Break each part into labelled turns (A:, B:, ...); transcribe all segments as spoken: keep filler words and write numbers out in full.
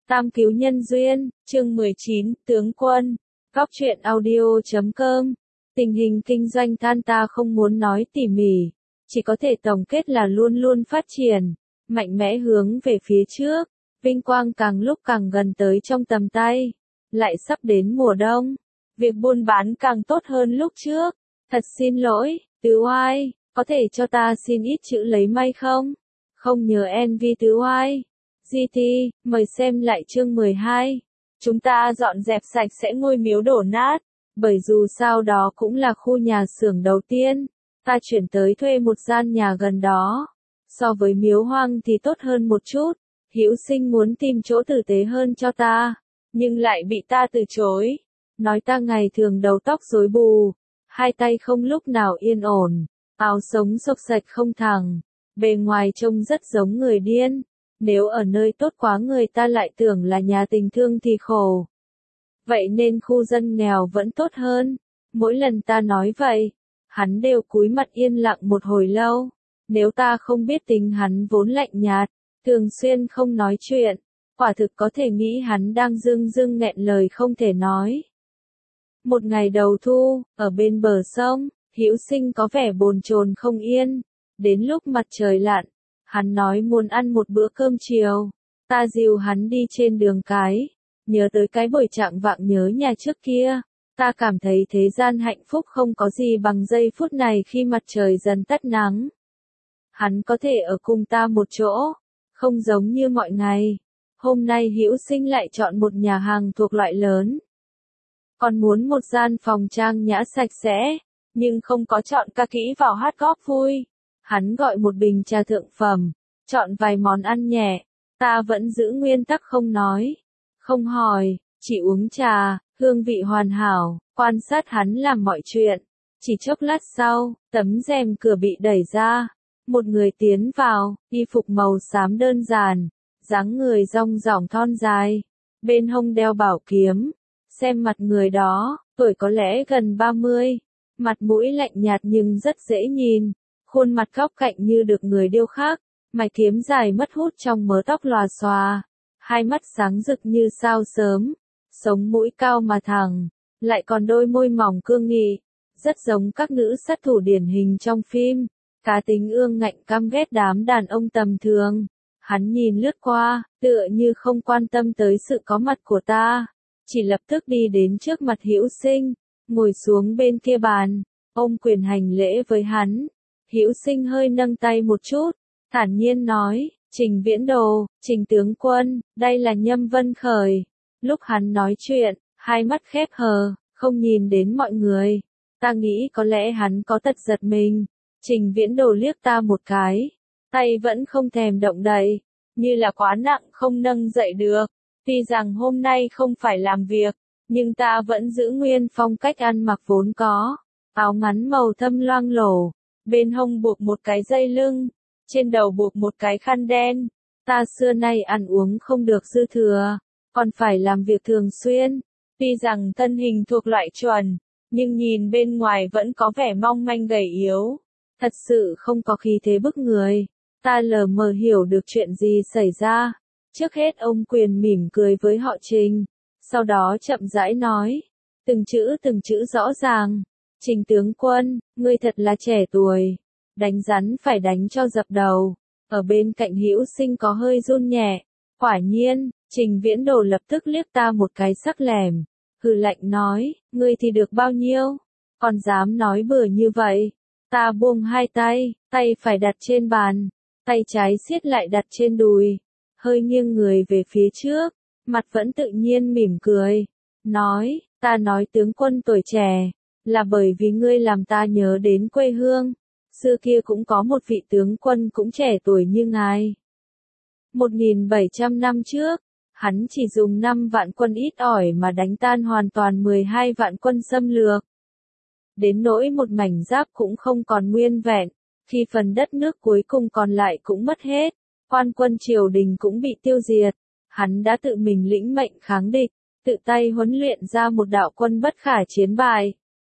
A: Tam cứu nhân duyên, chương mười chín, tướng quân. Góc truyện audio chấm com. Tình hình kinh doanh than ta không muốn nói tỉ mỉ, chỉ có thể tổng kết là luôn luôn phát triển, mạnh mẽ hướng về phía trước, vinh quang càng lúc càng gần tới trong tầm tay, lại sắp đến mùa đông, việc buôn bán càng tốt hơn lúc trước. Thật xin lỗi, Tứ Oai, có thể cho ta xin ít chữ lấy may không? Không nhớ en vê Tứ Oai. giê tê, mời xem lại chương mười hai. Chúng ta dọn dẹp sạch sẽ ngôi miếu đổ nát, bởi dù sao đó cũng là khu nhà xưởng đầu tiên. Ta chuyển tới thuê một gian nhà gần đó. So với miếu hoang thì tốt hơn một chút. Hữu Sinh muốn tìm chỗ tử tế hơn cho ta, nhưng lại bị ta từ chối. Nói ta ngày thường đầu tóc rối bù, hai tay không lúc nào yên ổn, áo sống xộc xạch không thẳng, bề ngoài trông rất giống người điên. Nếu ở nơi tốt quá người ta lại tưởng là nhà tình thương thì khổ. Vậy nên khu dân nghèo vẫn tốt hơn. Mỗi lần ta nói vậy, hắn đều cúi mặt yên lặng một hồi lâu. Nếu ta không biết tính hắn vốn lạnh nhạt, thường xuyên không nói chuyện, quả thực có thể nghĩ hắn đang dưng dưng nghẹn lời không thể nói. Một ngày đầu thu, ở bên bờ sông, Hữu Sinh có vẻ bồn chồn không yên. Đến lúc mặt trời lặn, hắn nói muốn ăn một bữa cơm chiều. Ta dìu hắn đi trên đường cái, nhớ tới cái buổi trạng vạng nhớ nhà trước kia. Ta cảm thấy thế gian hạnh phúc không có gì bằng giây phút này khi mặt trời dần tắt nắng. Hắn có thể ở cùng ta một chỗ, không giống như mọi ngày. Hôm nay Hữu Sinh lại chọn một nhà hàng thuộc loại lớn. Còn muốn một gian phòng trang nhã sạch sẽ, nhưng không có chọn ca kỹ vào hát góp vui. Hắn gọi một bình trà thượng phẩm, chọn vài món ăn nhẹ. Ta vẫn giữ nguyên tắc không nói, không hỏi, chỉ uống trà, hương vị hoàn hảo, quan sát hắn làm mọi chuyện. Chỉ chốc lát sau, tấm rèm cửa bị đẩy ra. Một người tiến vào, y phục màu xám đơn giản, dáng người rong ròng thon dài, bên hông đeo bảo kiếm. Xem mặt người đó, tuổi có lẽ gần ba mươi, mặt mũi lạnh nhạt nhưng rất dễ nhìn. Khuôn mặt góc cạnh như được người điêu khắc, mày kiếm dài mất hút trong mớ tóc lòa xòa, hai mắt sáng rực như sao sớm, sống mũi cao mà thẳng, lại còn đôi môi mỏng cương nghị, rất giống các nữ sát thủ điển hình trong phim. Cá tính ương ngạnh căm ghét đám đàn ông tầm thường. Hắn nhìn lướt qua, tựa như không quan tâm tới sự có mặt của ta, chỉ lập tức đi đến trước mặt Hữu Sinh, ngồi xuống bên kia bàn, ôm quyền hành lễ với hắn. Hữu Sinh hơi nâng tay một chút, thản nhiên nói, Trình Viễn Đồ, Trình tướng quân, đây là Nhâm Vân Khởi. Lúc hắn nói chuyện, hai mắt khép hờ, không nhìn đến mọi người. Ta nghĩ có lẽ hắn có tật giật mình. Trình Viễn Đồ liếc ta một cái, tay vẫn không thèm động đậy, như là quá nặng không nâng dậy được. Tuy rằng hôm nay không phải làm việc, nhưng ta vẫn giữ nguyên phong cách ăn mặc vốn có, áo ngắn màu thâm loang lổ. Bên hông buộc một cái dây lưng, trên đầu buộc một cái khăn đen. Ta xưa nay ăn uống không được dư thừa, còn phải làm việc thường xuyên. Tuy rằng thân hình thuộc loại chuẩn, nhưng nhìn bên ngoài vẫn có vẻ mong manh gầy yếu. Thật sự không có khí thế bức người. Ta lờ mờ hiểu được chuyện gì xảy ra. Trước hết ông Quyền mỉm cười với họ Trình, sau đó chậm rãi nói, từng chữ từng chữ rõ ràng. Trình tướng quân, ngươi thật là trẻ tuổi, đánh rắn phải đánh cho dập đầu. Ở bên cạnh Hữu Sinh có hơi run nhẹ. Quả nhiên, Trình Viễn Đồ lập tức liếc ta một cái sắc lẻm, hừ lạnh nói, ngươi thì được bao nhiêu, còn dám nói bừa như vậy. Ta buông hai tay, tay phải đặt trên bàn, tay trái siết lại đặt trên đùi, hơi nghiêng người về phía trước, mặt vẫn tự nhiên mỉm cười, nói, ta nói tướng quân tuổi trẻ, là bởi vì ngươi làm ta nhớ đến quê hương. Xưa kia cũng có một vị tướng quân cũng trẻ tuổi như ngài. một nghìn bảy trăm năm trước, hắn chỉ dùng năm vạn quân ít ỏi mà đánh tan hoàn toàn mười hai vạn quân xâm lược. Đến nỗi một mảnh giáp cũng không còn nguyên vẹn, khi phần đất nước cuối cùng còn lại cũng mất hết, quan quân triều đình cũng bị tiêu diệt. Hắn đã tự mình lĩnh mệnh kháng địch, tự tay huấn luyện ra một đạo quân bất khả chiến bại.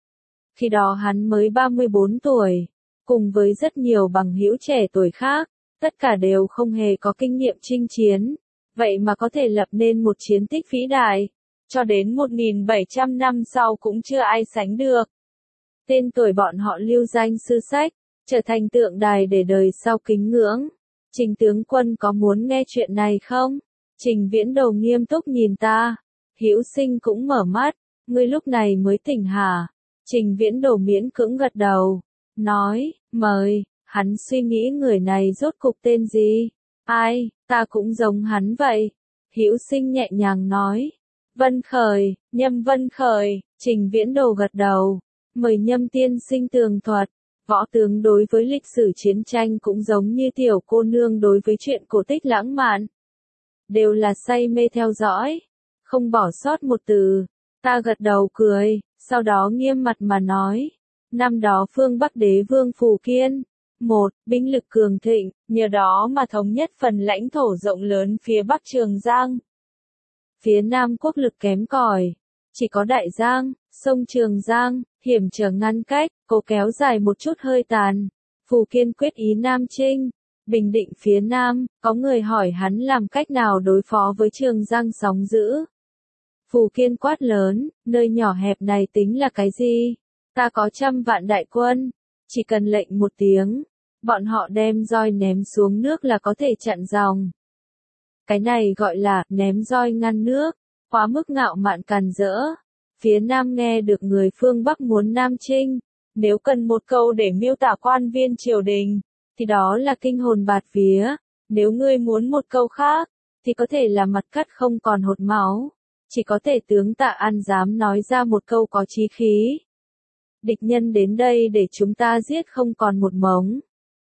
A: Khi đó hắn mới ba mươi bốn tuổi, cùng với rất nhiều bằng hữu trẻ tuổi khác, tất cả đều không hề có kinh nghiệm chinh chiến. vậy mà có thể lập nên một chiến tích vĩ đại, cho đến một nghìn bảy trăm năm sau cũng chưa ai sánh được. Tên tuổi bọn họ lưu danh sử sách, trở thành tượng đài để đời sau kính ngưỡng. Trình tướng quân có muốn nghe chuyện này không? Trình Viễn Đồ nghiêm túc nhìn ta. Hữu Sinh cũng mở mắt, ngươi lúc này mới tỉnh hả? Trình Viễn Đồ miễn cưỡng gật đầu, nói, mời. Hắn suy nghĩ người này rốt cục tên gì? Ai, ta cũng giống hắn vậy. Hữu Sinh nhẹ nhàng nói. Vân Khởi, Nhâm Vân Khởi. Trình Viễn Đồ gật đầu. Mời Nhâm tiên sinh tường thuật. Võ tướng đối với lịch sử chiến tranh cũng giống như tiểu cô nương đối với chuyện cổ tích lãng mạn. Đều là say mê theo dõi. Không bỏ sót một từ. Ta gật đầu cười, sau đó nghiêm mặt mà nói. Năm đó phương Bắc đế vương Phù Kiên. Một, binh lực cường thịnh, nhờ đó mà thống nhất phần lãnh thổ rộng lớn phía Bắc Trường Giang. Phía Nam quốc lực kém cỏi, chỉ có Đại Giang, sông Trường Giang, hiểm trở ngăn cách, cố kéo dài một chút hơi tàn. Phù Kiên quyết ý Nam Chinh, bình định phía Nam, có người hỏi hắn làm cách nào đối phó với Trường Giang sóng dữ. Phù Kiên quát lớn, nơi nhỏ hẹp này tính là cái gì? Ta có trăm vạn đại quân, chỉ cần lệnh một tiếng, bọn họ đem roi ném xuống nước là có thể chặn dòng. Cái này gọi là ném roi ngăn nước, quá mức ngạo mạn càn rỡ. Phía Nam nghe được người phương Bắc muốn Nam Chinh, nếu cần một câu để miêu tả quan viên triều đình, thì đó là kinh hồn bạt vía. Nếu ngươi muốn một câu khác, thì có thể là mặt cắt không còn hột máu. Chỉ có thể tướng Tạ An dám nói ra một câu có chí khí. Địch nhân đến đây để chúng ta giết không còn một mống.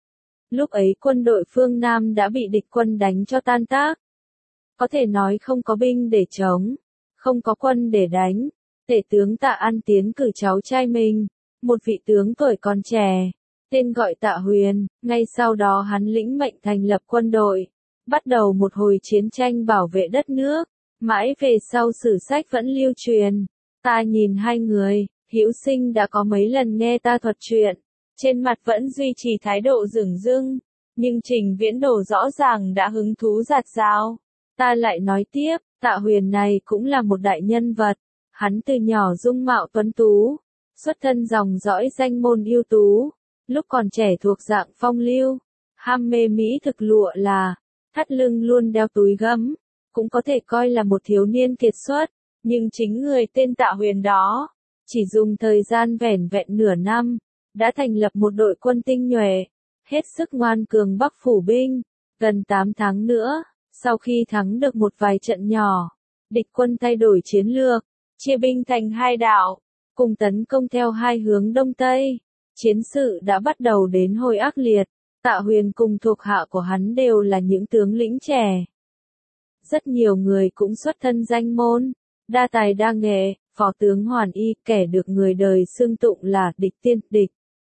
A: Lúc ấy quân đội phương Nam đã bị địch quân đánh cho tan tác. Có thể nói không có binh để chống, không có quân để đánh. Tể tướng Tạ An tiến cử cháu trai mình, một vị tướng tuổi còn trẻ, tên gọi Tạ Huyền. Ngay sau đó hắn lĩnh mệnh thành lập quân đội, bắt đầu một hồi chiến tranh bảo vệ đất nước. Mãi về sau sử sách vẫn lưu truyền. Ta nhìn hai người, Hữu Sinh đã có mấy lần nghe ta thuật chuyện, trên mặt vẫn duy trì thái độ dửng dưng, nhưng Trình Viễn Đồ rõ ràng đã hứng thú rạt rào. Ta lại nói tiếp, Tạ Huyền này cũng là một đại nhân vật, hắn từ nhỏ dung mạo tuấn tú, xuất thân dòng dõi danh môn ưu tú, lúc còn trẻ thuộc dạng phong lưu, ham mê mỹ thực lụa là, thắt lưng luôn đeo túi gấm, cũng có thể coi là một thiếu niên kiệt xuất, nhưng chính người tên Tạ Huyền đó, chỉ dùng thời gian vẻn vẹn nửa năm, đã thành lập một đội quân tinh nhuệ, hết sức ngoan cường Bắc phủ binh. Gần tám tháng nữa, sau khi thắng được một vài trận nhỏ, địch quân thay đổi chiến lược, chia binh thành hai đảo, cùng tấn công theo hai hướng đông tây. Chiến sự đã bắt đầu đến hồi ác liệt. Tạ Huyền cùng thuộc hạ của hắn đều là những tướng lĩnh trẻ. Rất nhiều người cũng xuất thân danh môn, đa tài đa nghệ. Phó tướng Hoàn Y, kẻ được người đời xưng tụng là địch tiên địch.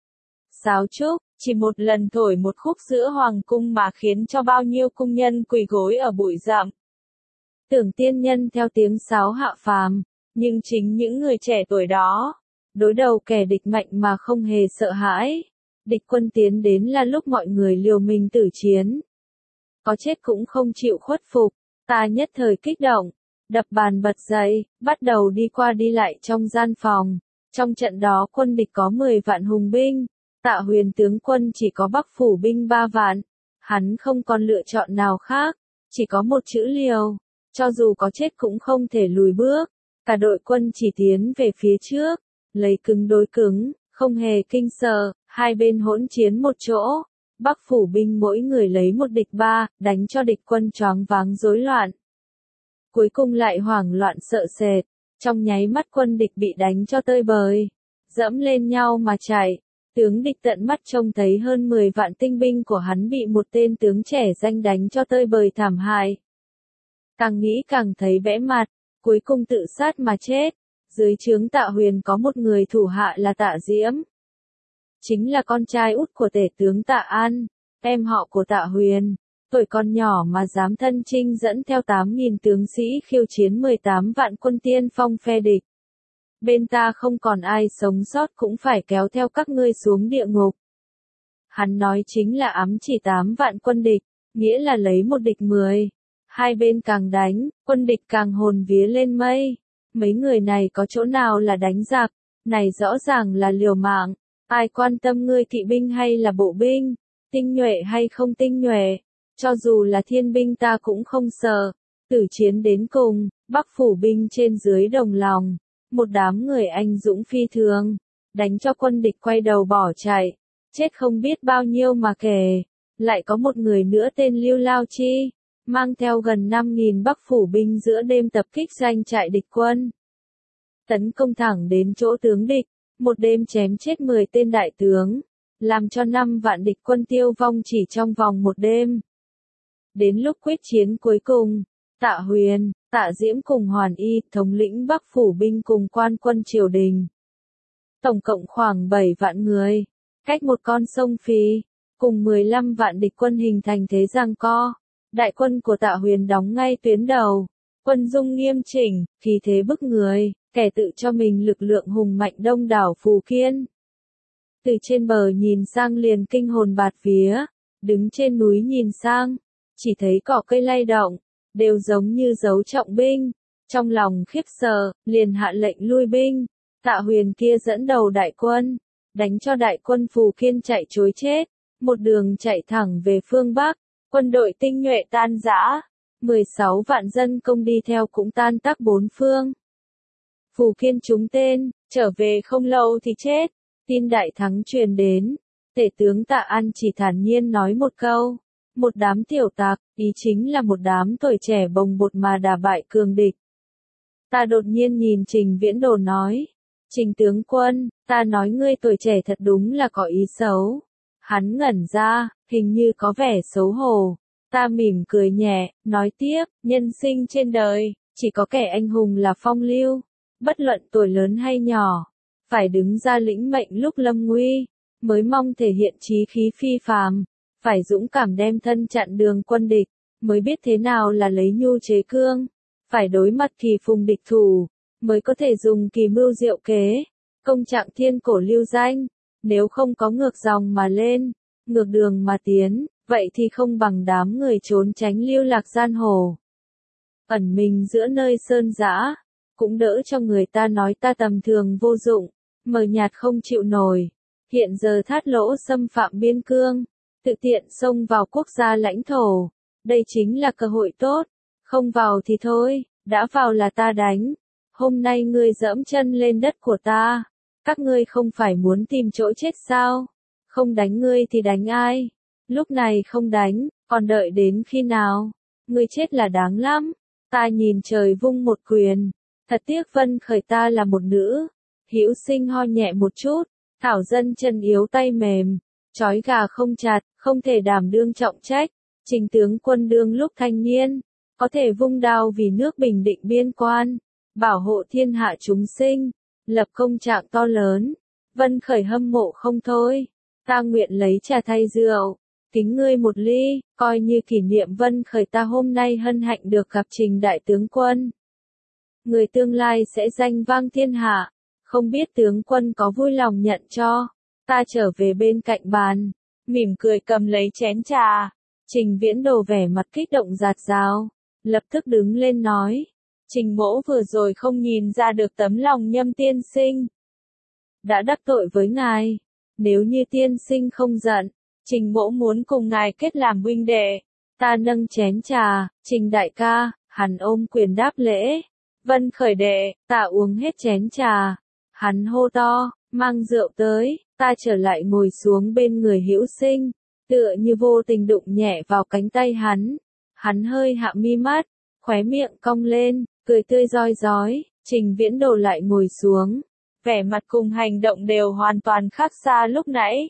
A: Sáo trúc, chỉ một lần thổi một khúc giữa hoàng cung mà khiến cho bao nhiêu cung nhân quỳ gối ở bụi rậm. Tưởng tiên nhân theo tiếng sáo hạ phàm, nhưng chính những người trẻ tuổi đó, đối đầu kẻ địch mạnh mà không hề sợ hãi. Địch quân tiến đến là lúc mọi người liều mình tử chiến. Có chết cũng không chịu khuất phục, ta nhất thời kích động. Đập bàn bật dậy, bắt đầu đi qua đi lại trong gian phòng. Trong trận đó quân địch có mười vạn hùng binh, Tạ Huyền tướng quân chỉ có Bắc phủ binh ba vạn. Hắn không còn lựa chọn nào khác, chỉ có một chữ liều. Cho dù có chết cũng không thể lùi bước. Cả đội quân chỉ tiến về phía trước, lấy cứng đối cứng, không hề kinh sợ, hai bên hỗn chiến một chỗ. Bắc phủ binh mỗi người lấy một địch ba, đánh cho địch quân choáng váng rối loạn. Cuối cùng lại hoảng loạn sợ sệt, trong nháy mắt quân địch bị đánh cho tơi bời, dẫm lên nhau mà chạy. Tướng địch tận mắt trông thấy hơn mười vạn tinh binh của hắn bị một tên tướng trẻ danh đánh cho tơi bời thảm hại. Càng nghĩ càng thấy bẽ mặt, cuối cùng tự sát mà chết. Dưới trướng Tạ Huyền có một người thủ hạ là Tạ Diễm, chính là con trai út của tể tướng Tạ An, em họ của Tạ Huyền. Tuổi còn nhỏ mà dám thân chinh dẫn theo tám nghìn tướng sĩ khiêu chiến mười tám vạn quân tiên phong phe địch. Bên ta không còn ai sống sót cũng phải kéo theo các ngươi xuống địa ngục. Hắn nói chính là ám chỉ tám vạn quân địch, nghĩa là lấy một địch mười. Hai bên càng đánh, quân địch càng hồn vía lên mây. Mấy người này có chỗ nào là đánh giặc, này rõ ràng là liều mạng. Ai quan tâm ngươi kỵ binh hay là bộ binh, tinh nhuệ hay không tinh nhuệ, cho dù là thiên binh ta cũng không sợ. Tử chiến đến cùng, Bắc phủ binh trên dưới đồng lòng, một đám người anh dũng phi thường, đánh cho quân địch quay đầu bỏ chạy, chết không biết bao nhiêu mà kể. Lại có một người nữa tên Lưu Lao Chi, mang theo gần năm nghìn Bắc phủ binh giữa đêm tập kích doanh trại địch quân. Tấn công thẳng đến chỗ tướng địch, một đêm chém chết mười tên đại tướng, làm cho năm vạn địch quân tiêu vong chỉ trong vòng một đêm. Đến lúc quyết chiến cuối cùng, Tạ Huyền, Tạ Diễm cùng Hoàn Y, thống lĩnh Bắc phủ binh cùng quan quân triều đình. Tổng cộng khoảng bảy vạn người, cách một con sông Phi, cùng mười lăm vạn địch quân hình thành thế giằng co. Đại quân của Tạ Huyền đóng ngay tuyến đầu, quân dung nghiêm chỉnh, khí thế bức người, kẻ tự cho mình lực lượng hùng mạnh đông đảo Phù Kiên. Từ trên bờ nhìn sang liền kinh hồn bạt vía, đứng trên núi nhìn sang, chỉ thấy cỏ cây lay động, đều giống như dấu trọng binh. Trong lòng khiếp sợ, liền hạ lệnh lui binh. Tạ Huyền kia dẫn đầu đại quân, đánh cho đại quân Phù Kiên chạy trối chết, một đường chạy thẳng về phương Bắc. Quân đội tinh nhuệ tan rã, mười sáu vạn dân công đi theo cũng tan tác bốn phương. Phù Kiên trúng tên, trở về không lâu thì chết. Tin đại thắng truyền đến, tể tướng Tạ An chỉ thản nhiên nói một câu, một đám tiểu tặc, ý chính là một đám tuổi trẻ bồng bột mà đả bại cường địch. Ta đột nhiên nhìn Trình Viễn Đồ nói, Trình tướng quân, ta nói ngươi tuổi trẻ thật đúng là có ý xấu. Hắn ngẩn ra, hình như có vẻ xấu hổ. Ta mỉm cười nhẹ, nói tiếp, nhân sinh trên đời, chỉ có kẻ anh hùng là phong lưu. Bất luận tuổi lớn hay nhỏ, phải đứng ra lĩnh mệnh lúc lâm nguy, mới mong thể hiện chí khí phi phàm. Phải dũng cảm đem thân chặn đường quân địch, mới biết thế nào là lấy nhu chế cương. Phải đối mặt kỳ phùng địch thủ, mới có thể dùng kỳ mưu diệu kế, công trạng thiên cổ lưu danh. Nếu không có ngược dòng mà lên, ngược đường mà tiến, vậy thì không bằng đám người trốn tránh lưu lạc giang hồ. Ẩn mình giữa nơi sơn dã, cũng đỡ cho người ta nói ta tầm thường vô dụng, mờ nhạt không chịu nổi. Hiện giờ thát lỗ xâm phạm biên cương, tự tiện xông vào quốc gia lãnh thổ. Đây chính là cơ hội tốt, không vào thì thôi, đã vào là ta đánh. Hôm nay ngươi dẫm chân lên đất của ta. Các ngươi không phải muốn tìm chỗ chết sao? Không đánh ngươi thì đánh ai? Lúc này không đánh, còn đợi đến khi nào? Ngươi chết là đáng lắm. Ta nhìn trời vung một quyền. Thật tiếc Vân Khởi ta là một nữ. Hữu Sinh ho nhẹ một chút. Thảo Dân chân yếu tay mềm. Chói gà không chặt, không thể đảm đương trọng trách. Trình tướng quân đương lúc thanh niên. Có thể vung đao vì nước bình định biên quan. Bảo hộ thiên hạ chúng sinh. Lập công trạng to lớn, Vân Khởi hâm mộ không thôi. Ta nguyện lấy trà thay rượu, kính ngươi một ly, coi như kỷ niệm Vân Khởi ta hôm nay hân hạnh được gặp Trình đại tướng quân. Người tương lai sẽ danh vang thiên hạ, không biết tướng quân có vui lòng nhận cho. Ta trở về bên cạnh bàn, mỉm cười cầm lấy chén trà. Trình Viễn Đồ vẻ mặt kích động rạt rào, lập tức đứng lên nói. Trình mỗ vừa rồi không nhìn ra được tấm lòng Nhâm tiên sinh. Đã đắc tội với ngài. Nếu như tiên sinh không giận, Trình mỗ muốn cùng ngài kết làm huynh đệ. Ta nâng chén trà, Trình đại ca, hắn ôm quyền đáp lễ. Vân Khởi đệ, ta uống hết chén trà. Hắn hô to, mang rượu tới, ta trở lại ngồi xuống bên người Hữu Sinh, tựa như vô tình đụng nhẹ vào cánh tay hắn. Hắn hơi hạ mi mắt, khóe miệng cong lên. Cười tươi rói rói, Trình Viễn Đồ lại ngồi xuống. Vẻ mặt cùng hành động đều hoàn toàn khác xa lúc nãy.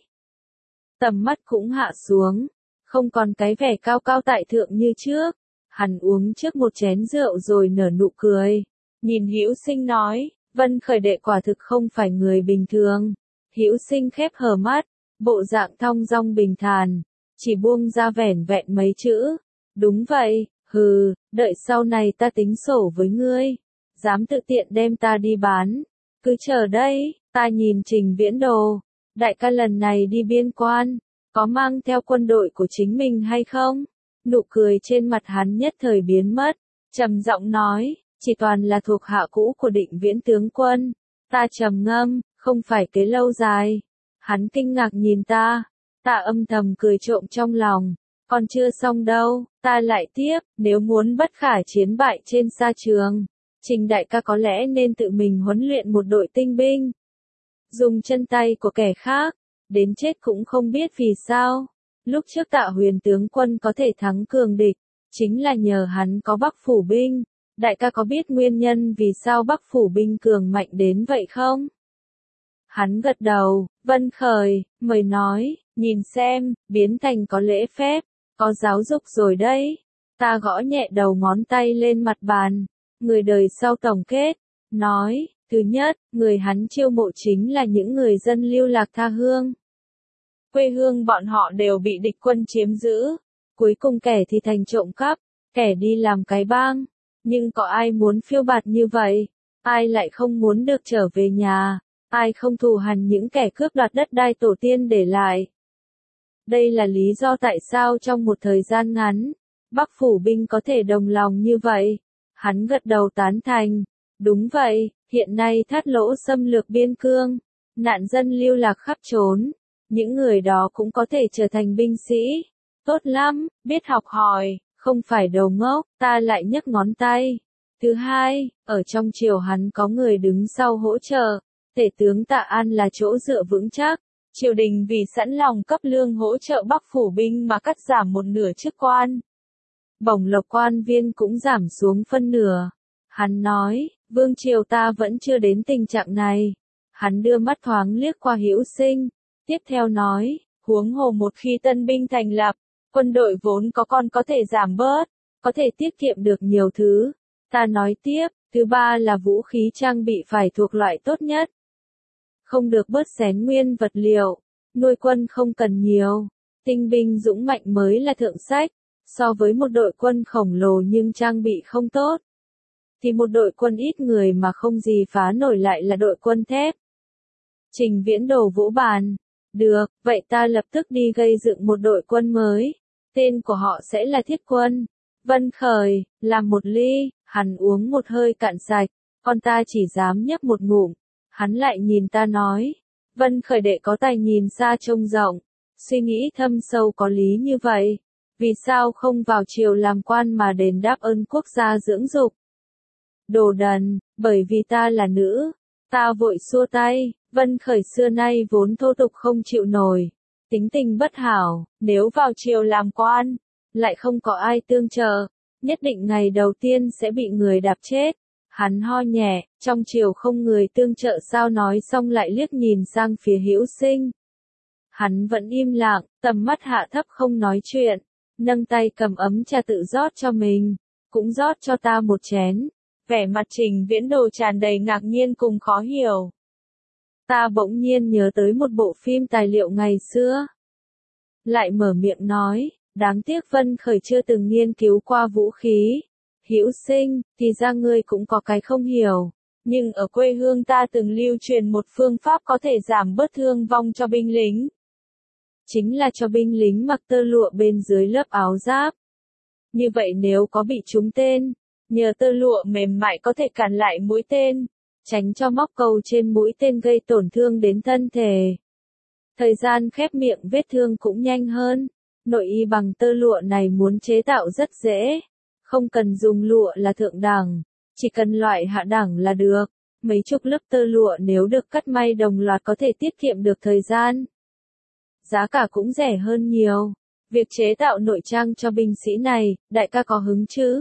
A: Tầm mắt cũng hạ xuống, không còn cái vẻ cao cao tại thượng như trước. Hắn uống trước một chén rượu rồi nở nụ cười. Nhìn Hữu Sinh nói, Vân Khởi đệ quả thực không phải người bình thường. Hữu Sinh khép hờ mắt, bộ dạng thong dong bình thản, chỉ buông ra vẻn vẹn mấy chữ. Đúng vậy. Hừ, đợi sau này ta tính sổ với ngươi. Dám tự tiện đem ta đi bán. Cứ chờ đây, ta nhìn Trình Viễn Đồ. Đại ca lần này đi biên quan, có mang theo quân đội của chính mình hay không? Nụ cười trên mặt hắn nhất thời biến mất, trầm giọng nói, chỉ toàn là thuộc hạ cũ của Định Viễn tướng quân. Ta trầm ngâm, không phải kế lâu dài. Hắn kinh ngạc nhìn ta, ta âm thầm cười trộm trong lòng, còn chưa xong đâu, ta lại tiếp, nếu muốn bất khả chiến bại trên sa trường, Trình đại ca có lẽ nên tự mình huấn luyện một đội tinh binh. Dùng chân tay của kẻ khác, đến chết cũng không biết vì sao. Lúc trước Tạ Huyền tướng quân có thể thắng cường địch, chính là nhờ hắn có Bắc phủ binh. Đại ca có biết nguyên nhân vì sao Bắc phủ binh cường mạnh đến vậy không? Hắn gật đầu, Vân Khởi, mời nói, nhìn xem, biến thành có lễ phép, có giáo dục rồi đấy. Ta gõ nhẹ đầu ngón tay lên mặt bàn, người đời sau tổng kết, nói, thứ nhất, người hắn chiêu mộ chính là những người dân lưu lạc tha hương. Quê hương bọn họ đều bị địch quân chiếm giữ, cuối cùng kẻ thì thành trộm cắp, kẻ đi làm cái bang. Nhưng có ai muốn phiêu bạt như vậy? Ai lại không muốn được trở về nhà? Ai không thù hằn những kẻ cướp đoạt đất đai tổ tiên để lại? Đây là lý do tại sao trong một thời gian ngắn, Bắc phủ binh có thể đồng lòng như vậy. Hắn gật đầu tán thành. Đúng vậy, hiện nay Thát Lỗ xâm lược biên cương, nạn dân lưu lạc khắp trốn. Những người đó cũng có thể trở thành binh sĩ. Tốt lắm, biết học hỏi. Không phải đầu ngốc, ta lại nhấc ngón tay. Thứ hai, ở trong triều hắn có người đứng sau hỗ trợ. Tể tướng Tạ An là chỗ dựa vững chắc. Triều đình vì sẵn lòng cấp lương hỗ trợ Bắc phủ binh mà cắt giảm một nửa chức quan. Bổng lộc quan viên cũng giảm xuống phân nửa. Hắn nói, vương triều ta vẫn chưa đến tình trạng này. Hắn đưa mắt thoáng liếc qua Hữu Sinh. Tiếp theo nói, huống hồ một khi tân binh thành lập, quân đội vốn có con có thể giảm bớt, có thể tiết kiệm được nhiều thứ. Ta nói tiếp, thứ ba là vũ khí trang bị phải thuộc loại tốt nhất. Không được bớt xén nguyên vật liệu, nuôi quân không cần nhiều. Tinh binh dũng mạnh mới là thượng sách, so với một đội quân khổng lồ nhưng trang bị không tốt. Thì một đội quân ít người mà không gì phá nổi lại là đội quân thép. Trình Viễn Đồ vỗ bàn. Được, vậy ta lập tức đi gây dựng một đội quân mới. Tên của họ sẽ là Thiết Quân. Vân Khởi, làm một ly, hắn uống một hơi cạn sạch, còn ta chỉ dám nhấp một ngụm. Hắn lại nhìn ta nói, Vân Khởi đệ có tài nhìn xa trông rộng, suy nghĩ thâm sâu có lý như vậy. Vì sao không vào triều làm quan mà đền đáp ơn quốc gia dưỡng dục? Đồ đần, bởi vì ta là nữ. Ta vội xua tay, Vân Khởi xưa nay vốn thô tục không chịu nổi. Tính tình bất hảo, nếu vào triều làm quan, lại không có ai tương trợ, nhất định ngày đầu tiên sẽ bị người đạp chết. Hắn ho nhẹ, trong triều không người tương trợ sao nói xong lại liếc nhìn sang phía Hữu Sinh. Hắn vẫn im lặng, tầm mắt hạ thấp không nói chuyện, nâng tay cầm ấm trà tự rót cho mình, cũng rót cho ta một chén. Vẻ mặt Trình Viễn Đồ tràn đầy ngạc nhiên cùng khó hiểu. Ta bỗng nhiên nhớ tới một bộ phim tài liệu ngày xưa. Lại mở miệng nói, đáng tiếc Vân Khởi chưa từng nghiên cứu qua vũ khí. Hữu Sinh, thì ra ngươi cũng có cái không hiểu. Nhưng ở quê hương ta từng lưu truyền một phương pháp có thể giảm bớt thương vong cho binh lính. Chính là cho binh lính mặc tơ lụa bên dưới lớp áo giáp. Như vậy nếu có bị trúng tên, nhờ tơ lụa mềm mại có thể cản lại mũi tên, tránh cho móc câu trên mũi tên gây tổn thương đến thân thể. Thời gian khép miệng vết thương cũng nhanh hơn. Nội y bằng tơ lụa này muốn chế tạo rất dễ. Không cần dùng lụa là thượng đẳng, chỉ cần loại hạ đẳng là được. Mấy chục lớp tơ lụa nếu được cắt may đồng loạt có thể tiết kiệm được thời gian. Giá cả cũng rẻ hơn nhiều. Việc chế tạo nội trang cho binh sĩ này, đại ca có hứng chứ?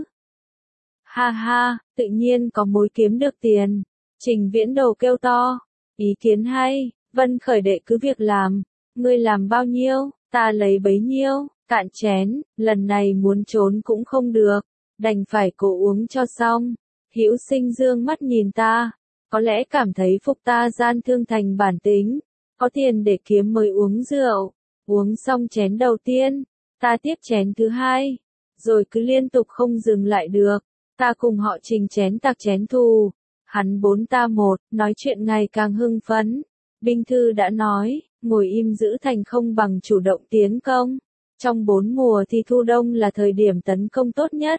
A: Ha ha, tự nhiên có mối kiếm được tiền. Trình Viễn Đồ kêu to. Ý kiến hay, Vân Khởi đệ cứ việc làm. Ngươi làm bao nhiêu, ta lấy bấy nhiêu. Cạn chén, lần này muốn trốn cũng không được. Đành phải cố uống cho xong. Hữu Sinh dương mắt nhìn ta. Có lẽ cảm thấy phục ta gian thương thành bản tính. Có tiền để kiếm mới uống rượu. Uống xong chén đầu tiên, ta tiếp chén thứ hai. Rồi cứ liên tục không dừng lại được. Ta cùng họ Trình chén tạc chén thù. Hắn bốn ta một, nói chuyện ngày càng hưng phấn. Binh thư đã nói, ngồi im giữ thành không bằng chủ động tiến công. Trong bốn mùa thì thu đông là thời điểm tấn công tốt nhất.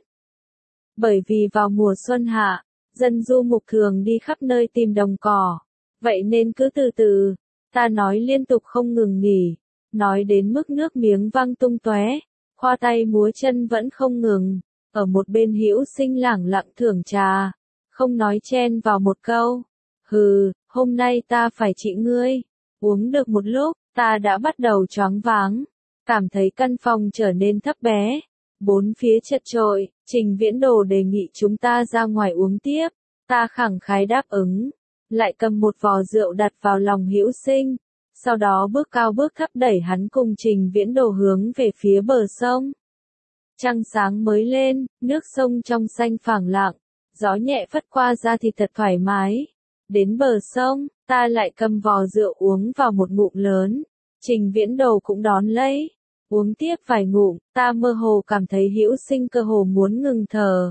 A: Bởi vì vào mùa xuân hạ, dân du mục thường đi khắp nơi tìm đồng cỏ. Vậy nên cứ từ từ, ta nói liên tục không ngừng nghỉ, nói đến mức nước miếng văng tung tóe, khoa tay múa chân vẫn không ngừng. Ở một bên Hữu Sinh lẳng lặng thưởng trà, không nói chen vào một câu. Hừ, hôm nay ta phải trị ngươi. Uống được một lúc, ta đã bắt đầu choáng váng, cảm thấy căn phòng trở nên thấp bé, bốn phía chật chội. Trình Viễn Đồ đề nghị chúng ta ra ngoài uống tiếp, ta khẳng khái đáp ứng, lại cầm một vò rượu đặt vào lòng Hữu Sinh, sau đó bước cao bước thấp đẩy hắn cùng Trình Viễn Đồ hướng về phía bờ sông. Trăng sáng mới lên, nước sông trong xanh phẳng lặng, gió nhẹ phất qua da thịt thật thoải mái. Đến bờ sông, ta lại cầm vò rượu uống vào một ngụm lớn, Trình Viễn Đồ cũng đón lấy. Uống tiếp vài ngụm, ta mơ hồ cảm thấy Hữu Sinh cơ hồ muốn ngừng thở.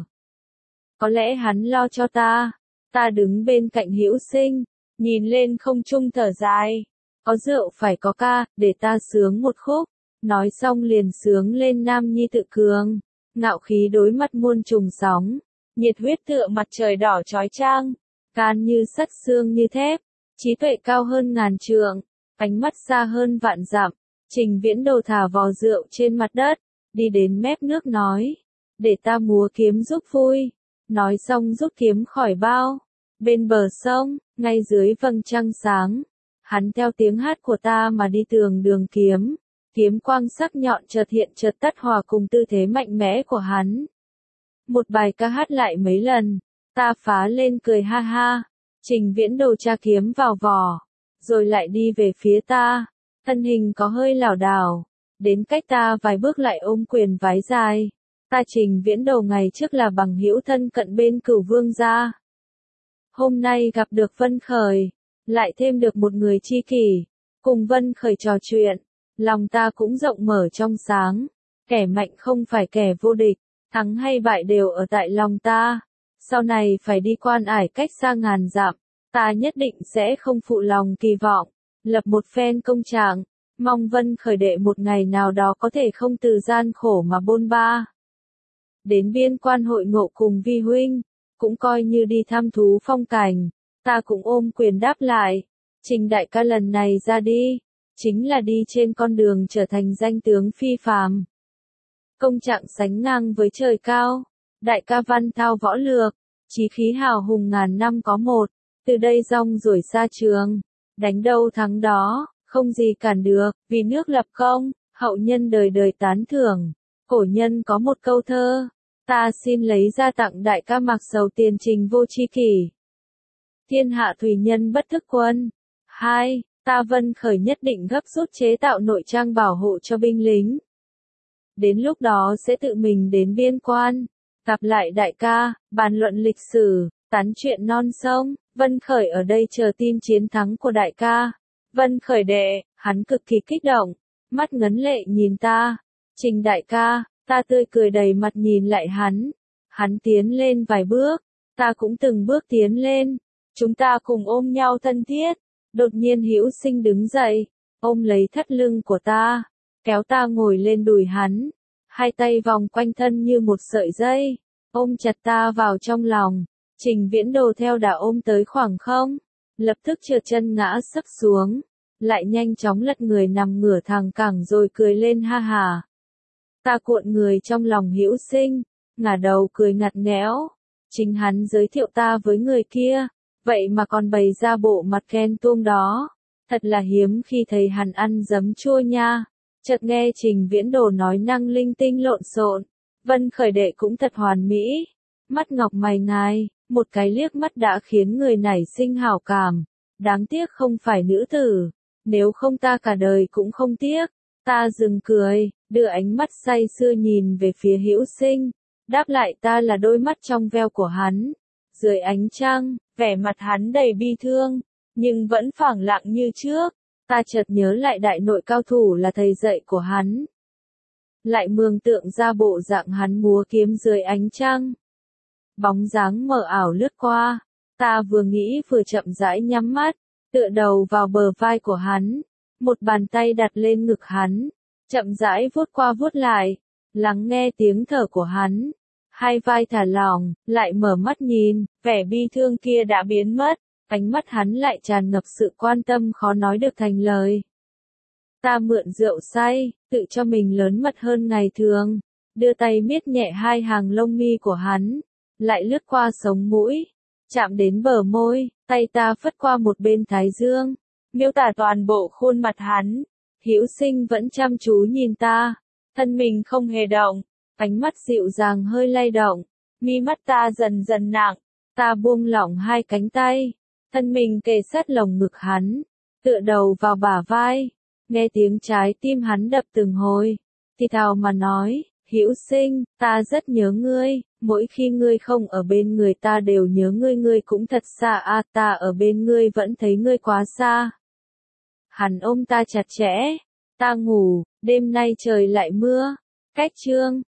A: Có lẽ hắn lo cho ta. Ta đứng bên cạnh Hữu Sinh, nhìn lên không trung thở dài. Có rượu phải có ca, để ta sướng một khúc. Nói xong liền sướng lên Nam Nhi tự cường. Ngạo khí đối mặt muôn trùng sóng, nhiệt huyết tựa mặt trời đỏ chói chang, can như sắt xương như thép, trí tuệ cao hơn ngàn trượng, ánh mắt xa hơn vạn dặm. Trình Viễn Đồ thả vò rượu trên mặt đất, đi đến mép nước nói, để ta múa kiếm giúp vui. Nói xong rút kiếm khỏi bao. Bên bờ sông, ngay dưới vầng trăng sáng, hắn theo tiếng hát của ta mà đi tường đường kiếm. Kiếm quang sắc nhọn chợt hiện chợt tắt hòa cùng tư thế mạnh mẽ của hắn. Một bài ca hát lại mấy lần, ta phá lên cười ha ha. Trình Viễn Đồ tra kiếm vào vỏ, rồi lại đi về phía ta. Thân hình có hơi lảo đảo, đến cách ta vài bước lại ôm quyền vái dài. Ta Trình Viễn Đồ ngày trước là bằng hữu thân cận bên Cửu Vương gia. Hôm nay gặp được Vân Khởi, lại thêm được một người tri kỷ, cùng Vân Khởi trò chuyện, lòng ta cũng rộng mở trong sáng. Kẻ mạnh không phải kẻ vô địch, thắng hay bại đều ở tại lòng ta. Sau này phải đi Quan Ải cách xa ngàn dặm, ta nhất định sẽ không phụ lòng kỳ vọng, lập một phen công trạng, mong Vân Khởi đệ một ngày nào đó có thể không từ gian khổ mà bôn ba. Đến biên quan hội ngộ cùng vi huynh, cũng coi như đi thăm thú phong cảnh, ta cũng ôm quyền đáp lại. Trình đại ca lần này ra đi, chính là đi trên con đường trở thành danh tướng phi phàm. Công trạng sánh ngang với trời cao, đại ca văn thao võ lược, chí khí hào hùng ngàn năm có một, từ đây rong ruổi xa trường, đánh đâu thắng đó, không gì cản được, vì nước lập công, hậu nhân đời đời tán thưởng. Cổ nhân có một câu thơ, ta xin lấy ra tặng đại ca mặc sầu tiền trình vô chi kỷ. Thiên hạ thủy nhân bất thức quân. Hai, ta Vân Khởi nhất định gấp rút chế tạo nội trang bảo hộ cho binh lính. Đến lúc đó sẽ tự mình đến biên quan, gặp lại đại ca, bàn luận lịch sử, tán chuyện non sông. Vân Khởi ở đây chờ tin chiến thắng của đại ca. Vân Khởi đệ, hắn cực kỳ kích động, mắt ngấn lệ nhìn ta. Trình đại ca, ta tươi cười đầy mặt nhìn lại hắn. Hắn tiến lên vài bước, ta cũng từng bước tiến lên. Chúng ta cùng ôm nhau thân thiết. Đột nhiên Hữu Sinh đứng dậy, ôm lấy thắt lưng của ta, kéo ta ngồi lên đùi hắn, hai tay vòng quanh thân như một sợi dây, ôm chặt ta vào trong lòng. Trình Viễn Đồ theo đà ôm tới khoảng không, lập tức trượt chân ngã sấp xuống, lại nhanh chóng lật người nằm ngửa thẳng cẳng rồi cười lên ha hà. Ta cuộn người trong lòng Hữu Sinh, ngả đầu cười ngặt nghẽo. Chính hắn giới thiệu ta với người kia, vậy mà còn bày ra bộ mặt ghen tuông đó. Thật là hiếm khi thấy hắn ăn giấm chua nha. Chợt nghe Trình Viễn Đồ nói năng linh tinh lộn xộn, Vân Khởi đệ cũng thật hoàn mỹ. Mắt ngọc mày ngài, một cái liếc mắt đã khiến người nảy sinh hảo cảm. Đáng tiếc không phải nữ tử, nếu không ta cả đời cũng không tiếc. Ta dừng cười, đưa ánh mắt say sưa nhìn về phía Hữu Sinh, đáp lại ta là đôi mắt trong veo của hắn. Dưới ánh trăng, vẻ mặt hắn đầy bi thương, nhưng vẫn phẳng lặng như trước. Ta chợt nhớ lại đại nội cao thủ là thầy dạy của hắn. Lại mường tượng ra bộ dạng hắn múa kiếm dưới ánh trăng. Bóng dáng mờ ảo lướt qua, ta vừa nghĩ vừa chậm rãi nhắm mắt, tựa đầu vào bờ vai của hắn, một bàn tay đặt lên ngực hắn, chậm rãi vuốt qua vuốt lại, lắng nghe tiếng thở của hắn. Hai vai thả lỏng, lại mở mắt nhìn, vẻ bi thương kia đã biến mất, ánh mắt hắn lại tràn ngập sự quan tâm khó nói được thành lời. Ta mượn rượu say, tự cho mình lớn mật hơn ngày thường, đưa tay miết nhẹ hai hàng lông mi của hắn, lại lướt qua sống mũi, chạm đến bờ môi, tay ta phất qua một bên thái dương, miêu tả toàn bộ khuôn mặt hắn. Hữu Sinh vẫn chăm chú nhìn ta, thân mình không hề động, ánh mắt dịu dàng hơi lay động, mi mắt ta dần dần nặng, ta buông lỏng hai cánh tay, thân mình kề sát lồng ngực hắn, tựa đầu vào bả vai, nghe tiếng trái tim hắn đập từng hồi, thì thào mà nói, Hữu Sinh, ta rất nhớ ngươi, mỗi khi ngươi không ở bên người ta đều nhớ ngươi, ngươi cũng thật xa a, à, ta ở bên ngươi vẫn thấy ngươi quá xa. Hắn ôm ta chặt chẽ, ta ngủ, đêm nay trời lại mưa, cách chương.